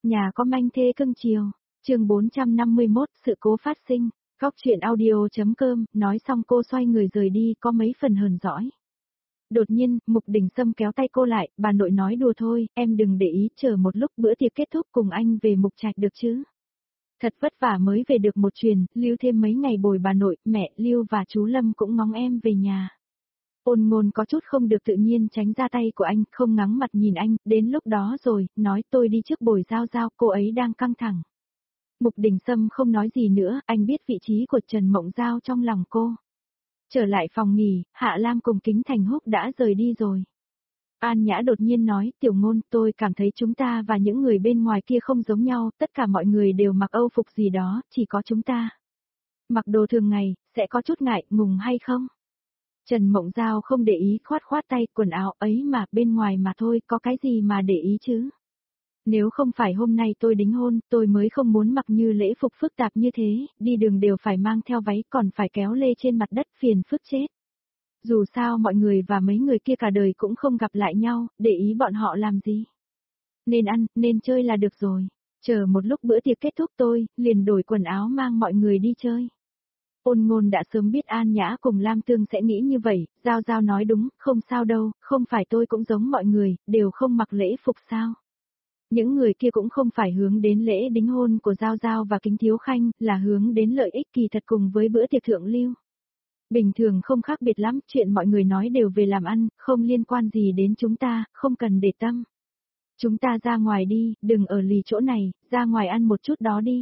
Nhà có manh thê cưng chiều, chương 451, sự cố phát sinh, góc chuyện audio.com, nói xong cô xoay người rời đi có mấy phần hờn dỗi. Đột nhiên, Mục Đình Sâm kéo tay cô lại, bà nội nói đùa thôi, em đừng để ý, chờ một lúc bữa tiệc kết thúc cùng anh về Mục Trạch được chứ. Thật vất vả mới về được một truyền, lưu thêm mấy ngày bồi bà nội, mẹ, Lưu và chú Lâm cũng ngóng em về nhà. Ôn Ngôn có chút không được tự nhiên tránh ra tay của anh, không ngắng mặt nhìn anh, đến lúc đó rồi, nói tôi đi trước bồi Giao Giao, cô ấy đang căng thẳng. Mục Đình Sâm không nói gì nữa, anh biết vị trí của Trần Mộng Giao trong lòng cô. Trở lại phòng nghỉ, Hạ Lam cùng Kính Thành Húc đã rời đi rồi. An Nhã đột nhiên nói, Tiểu Ngôn, tôi cảm thấy chúng ta và những người bên ngoài kia không giống nhau, tất cả mọi người đều mặc âu phục gì đó, chỉ có chúng ta. Mặc đồ thường ngày, sẽ có chút ngại, ngùng hay không? Trần Mộng Giao không để ý, khoát khoát tay, quần áo ấy mà, bên ngoài mà thôi, có cái gì mà để ý chứ? Nếu không phải hôm nay tôi đính hôn, tôi mới không muốn mặc như lễ phục phức tạp như thế, đi đường đều phải mang theo váy còn phải kéo lê trên mặt đất, phiền phức chết. Dù sao mọi người và mấy người kia cả đời cũng không gặp lại nhau, để ý bọn họ làm gì. Nên ăn, nên chơi là được rồi. Chờ một lúc bữa tiệc kết thúc tôi, liền đổi quần áo mang mọi người đi chơi. Ôn Ngôn đã sớm biết An Nhã cùng Lam Tương sẽ nghĩ như vậy, Giao Giao nói đúng, không sao đâu, không phải tôi cũng giống mọi người, đều không mặc lễ phục sao. Những người kia cũng không phải hướng đến lễ đính hôn của Giao Giao và Kính Thiếu Khanh, là hướng đến lợi ích kỳ thật cùng với bữa tiệc thượng lưu. Bình thường không khác biệt lắm, chuyện mọi người nói đều về làm ăn, không liên quan gì đến chúng ta, không cần để tâm. Chúng ta ra ngoài đi, đừng ở lì chỗ này, ra ngoài ăn một chút đó đi.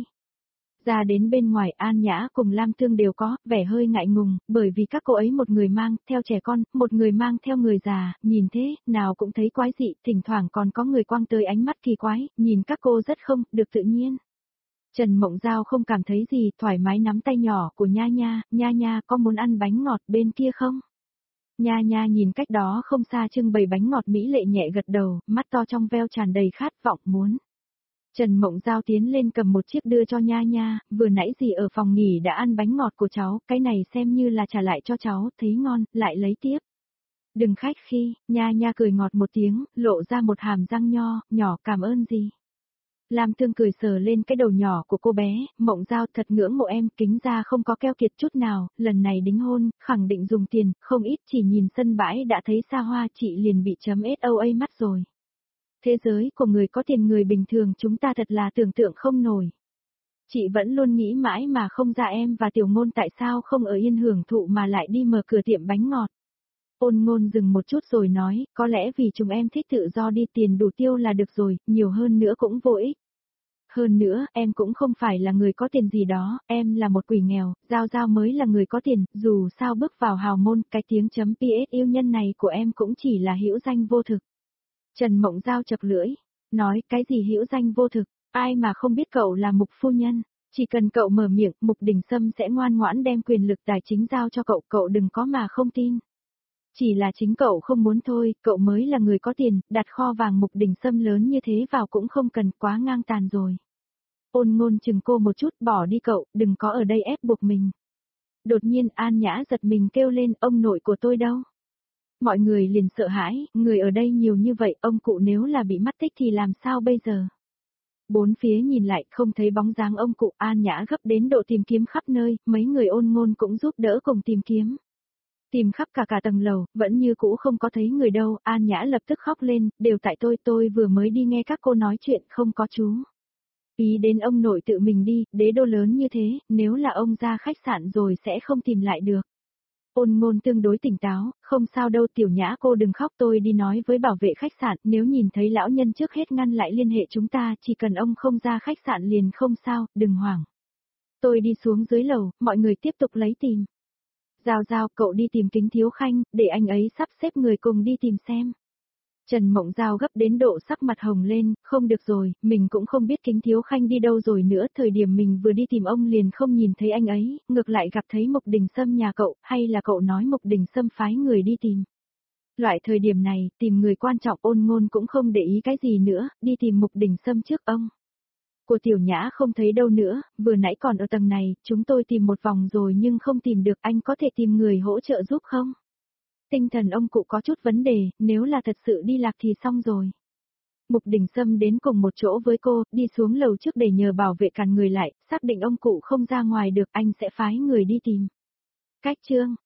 Ra đến bên ngoài An Nhã cùng Lam Tương đều có vẻ hơi ngại ngùng, bởi vì các cô ấy một người mang theo trẻ con, một người mang theo người già, nhìn thế, nào cũng thấy quái dị, thỉnh thoảng còn có người quăng tới ánh mắt kỳ quái, nhìn các cô rất không được tự nhiên. Trần Mộng Giao không cảm thấy gì, thoải mái nắm tay nhỏ của Nha Nha có muốn ăn bánh ngọt bên kia không? Nha Nha nhìn cách đó không xa trưng bày bánh ngọt mỹ lệ nhẹ gật đầu, mắt to trong veo tràn đầy khát vọng muốn. Trần Mộng Giao tiến lên cầm một chiếc đưa cho Nha Nha, vừa nãy gì ở phòng nghỉ đã ăn bánh ngọt của cháu, cái này xem như là trả lại cho cháu, thấy ngon, lại lấy tiếp. Đừng khách khi, Nha Nha cười ngọt một tiếng, lộ ra một hàm răng nhỏ cảm ơn gì. Lam Tương cười sờ lên cái đầu nhỏ của cô bé, Mộng Giao thật ngưỡng mộ em, Kính ra không có keo kiệt chút nào, lần này đính hôn, khẳng định dùng tiền, không ít chỉ nhìn sân bãi đã thấy xa hoa chị liền bị chấm SOA mắt rồi. Thế giới của người có tiền người bình thường chúng ta thật là tưởng tượng không nổi. Chị vẫn luôn nghĩ mãi mà không ra em và Tiểu Ngôn tại sao không ở yên hưởng thụ mà lại đi mở cửa tiệm bánh ngọt. Ôn Ngôn dừng một chút rồi nói, có lẽ vì chúng em thích tự do đi tiền đủ tiêu là được rồi, nhiều hơn nữa cũng vô ích. Hơn nữa, em cũng không phải là người có tiền gì đó, em là một quỷ nghèo, Giao Giao mới là người có tiền, dù sao bước vào hào môn, cái tiếng chấm PS yêu nhân này của em cũng chỉ là hữu danh vô thực. Trần Mộng Giao chập lưỡi, nói cái gì hữu danh vô thực, ai mà không biết cậu là Mục phu nhân, chỉ cần cậu mở miệng, Mục Đình Sâm sẽ ngoan ngoãn đem quyền lực tài chính giao cho cậu, cậu đừng có mà không tin. Chỉ là chính cậu không muốn thôi, cậu mới là người có tiền, đặt kho vàng Mục Đình Sâm lớn như thế vào cũng không cần, quá ngang tàn rồi. Ôn Ngôn chừng cô một chút, bỏ đi cậu, đừng có ở đây ép buộc mình. Đột nhiên An Nhã giật mình kêu lên, ông nội của tôi đâu? Mọi người liền sợ hãi, người ở đây nhiều như vậy, ông cụ nếu là bị mất tích thì làm sao bây giờ? Bốn phía nhìn lại không thấy bóng dáng ông cụ, An Nhã gấp đến độ tìm kiếm khắp nơi, mấy người Ôn Ngôn cũng giúp đỡ cùng tìm kiếm. Tìm khắp cả tầng lầu, vẫn như cũ không có thấy người đâu, An Nhã lập tức khóc lên, đều tại tôi vừa mới đi nghe các cô nói chuyện, không có chú. Ý đến ông nội tự mình đi, đế đô lớn như thế, nếu là ông ra khách sạn rồi sẽ không tìm lại được. Ôn Ngôn tương đối tỉnh táo, không sao đâu Tiểu Nhã cô đừng khóc, tôi đi nói với bảo vệ khách sạn, nếu nhìn thấy lão nhân trước hết ngăn lại liên hệ chúng ta, chỉ cần ông không ra khách sạn liền không sao, đừng hoảng. Tôi đi xuống dưới lầu, mọi người tiếp tục lấy tìm. Giao Giao, cậu đi tìm Kính Thiếu Khanh, để anh ấy sắp xếp người cùng đi tìm xem. Trần Mộng Giao gấp đến độ sắc mặt hồng lên, không được rồi, mình cũng không biết Kính Thiếu Khanh đi đâu rồi nữa, thời điểm mình vừa đi tìm ông liền không nhìn thấy anh ấy, ngược lại gặp thấy Mục Đình Sâm nhà cậu, hay là cậu nói Mục Đình Sâm phái người đi tìm. Loại thời điểm này, tìm người quan trọng Ôn Ngôn cũng không để ý cái gì nữa, đi tìm Mục Đình Sâm trước ông. Của Tiểu Nhã không thấy đâu nữa, vừa nãy còn ở tầng này, chúng tôi tìm một vòng rồi nhưng không tìm được, anh có thể tìm người hỗ trợ giúp không? Tinh thần ông cụ có chút vấn đề, nếu là thật sự đi lạc thì xong rồi. Mục Đình Sâm đến cùng một chỗ với cô, đi xuống lầu trước để nhờ bảo vệ cản người lại, xác định ông cụ không ra ngoài được anh sẽ phái người đi tìm. Cách Trương,